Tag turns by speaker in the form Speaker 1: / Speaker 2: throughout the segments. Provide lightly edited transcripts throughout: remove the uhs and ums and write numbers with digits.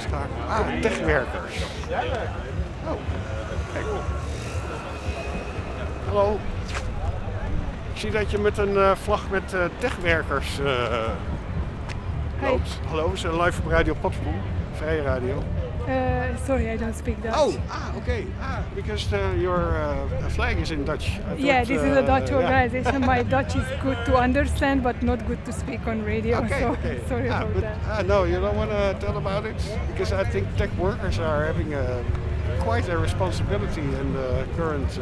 Speaker 1: schakelen. Techwerkers. Oh, kijk. Hallo. Ik zie dat je met een vlag met techwerkers loopt. Hallo, we zijn live op Radio Potsdam, Vrije Radio.
Speaker 2: Sorry, I don't speak Dutch.
Speaker 1: Oh, okay. Because your flag is in Dutch.
Speaker 2: This is a Dutch organization. My Dutch is good to understand, but not good to speak on radio.
Speaker 1: Okay.
Speaker 2: Sorry about that.
Speaker 1: No, you don't want to tell about it? Because I think tech workers are having quite a responsibility in the current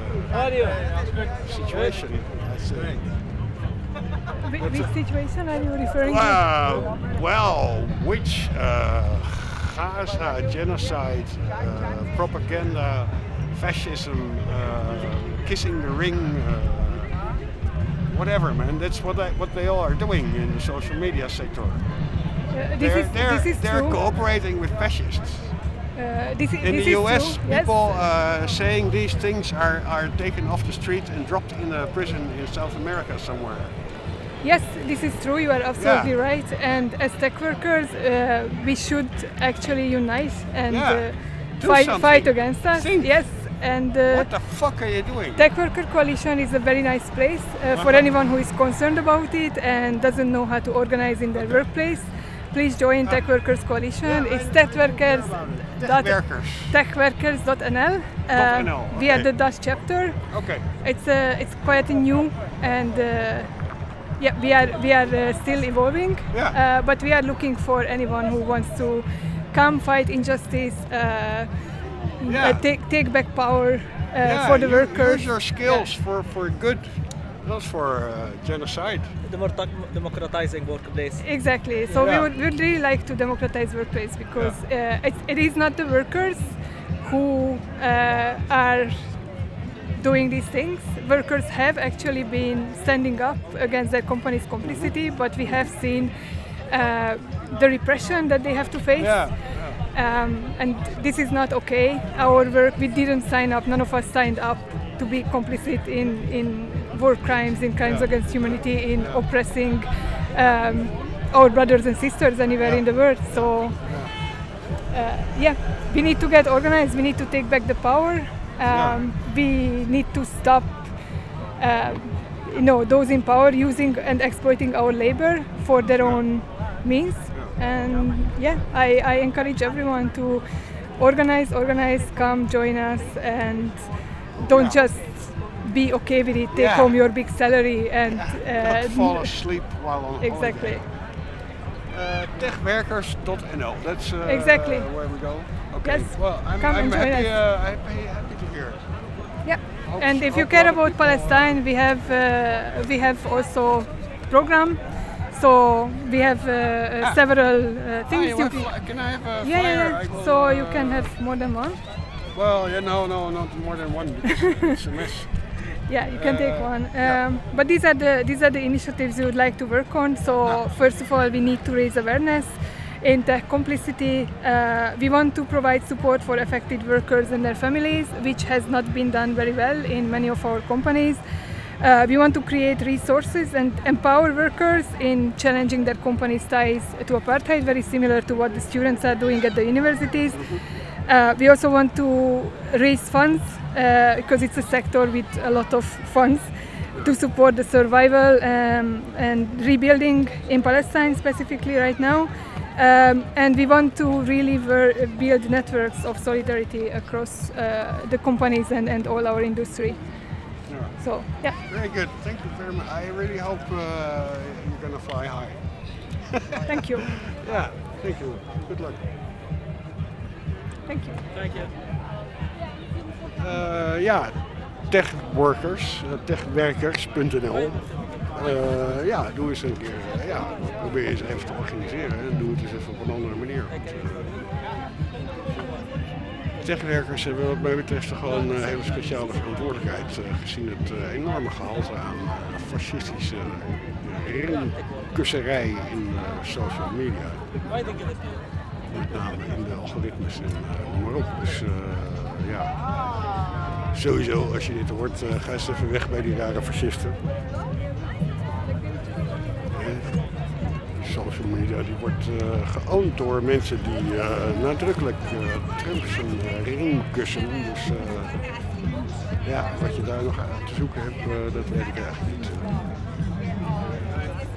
Speaker 1: situation, I say.
Speaker 2: Which situation are you referring to?
Speaker 1: Well, which Gaza, genocide, propaganda, fascism, kissing the ring, whatever, man. That's what they all are doing in the social media sector. They're cooperating with fascists. In the US, people saying these things are taken off the street and dropped in a prison in South America somewhere.
Speaker 2: Yes, this is true. You are absolutely right. And as tech workers, we should actually unite and fight against us. Yes. And
Speaker 1: what the fuck are you doing?
Speaker 2: Tech Worker Coalition is a very nice place for anyone who is concerned about it and doesn't know how to organize in their workplace. Please join Tech Workers Coalition. It's techworkers.nl. We are the Dutch chapter.
Speaker 1: Okay.
Speaker 2: It's quite new and we are still evolving. But we are looking for anyone who wants to come fight injustice. Take back power for the workers.
Speaker 1: Use your skills for good, not for genocide.
Speaker 3: Democratizing workplace.
Speaker 2: Exactly. So we would really like to democratize workplace because it is not the workers who are doing these things. Workers have actually been standing up against their company's complicity, but we have seen the repression that they have to face. And this is not okay. Our work, we didn't sign up, none of us signed up to be complicit in war crimes, in crimes against humanity, in oppressing our brothers and sisters anywhere in the world. So, we need to get organized, we need to take back the power. We need to stop those in power using and exploiting our labor for their own means. And I encourage everyone to organize, come join us, and don't just be okay with it, take home your big salary and
Speaker 1: don't fall asleep while on
Speaker 2: exactly.
Speaker 1: Techwerkers.nl, that's
Speaker 2: exactly
Speaker 1: where we go. Okay,
Speaker 2: yes.
Speaker 1: Well, I'm happy to hear it.
Speaker 2: Yeah, and if you care about Palestine, we have also program. So we have several things.
Speaker 1: Can I have a flyer?
Speaker 2: So you can have more than one.
Speaker 1: Well, no, not more than one because it's a mess.
Speaker 2: Yeah, you can take one. But these are the initiatives we would like to work on. So first of all, we need to raise awareness in tech complicity. We want to provide support for affected workers and their families, which has not been done very well in many of our companies. We want to create resources and empower workers in challenging their company's ties to apartheid, very similar to what the students are doing at the universities. We also want to raise funds because it's a sector with a lot of funds to support the survival and rebuilding in Palestine specifically right now. And we want to really build networks of solidarity across the companies and all our industry. So,
Speaker 1: Very good. Thank you very much. I really hope you're going to fly high.
Speaker 2: Thank you.
Speaker 1: Yeah, thank you. Good luck.
Speaker 2: Thank you.
Speaker 3: Thank you.
Speaker 1: Techworkers, techwerkers.nl. Doe eens een keer. Probeer eens even te organiseren en doe het eens even op een andere manier. Techwerkers hebben wat mij betreft gewoon een hele speciale verantwoordelijkheid gezien het enorme gehalte aan fascistische ringkusserij in social media. Met name in de algoritmes en noem maar op. Dus sowieso als je dit hoort, ga eens even weg bij die rare fascisten. Social social media die wordt geowned door mensen die nadrukkelijk Trump zijn ring kussen. Dus wat je daar nog aan te zoeken hebt, dat weet ik eigenlijk niet.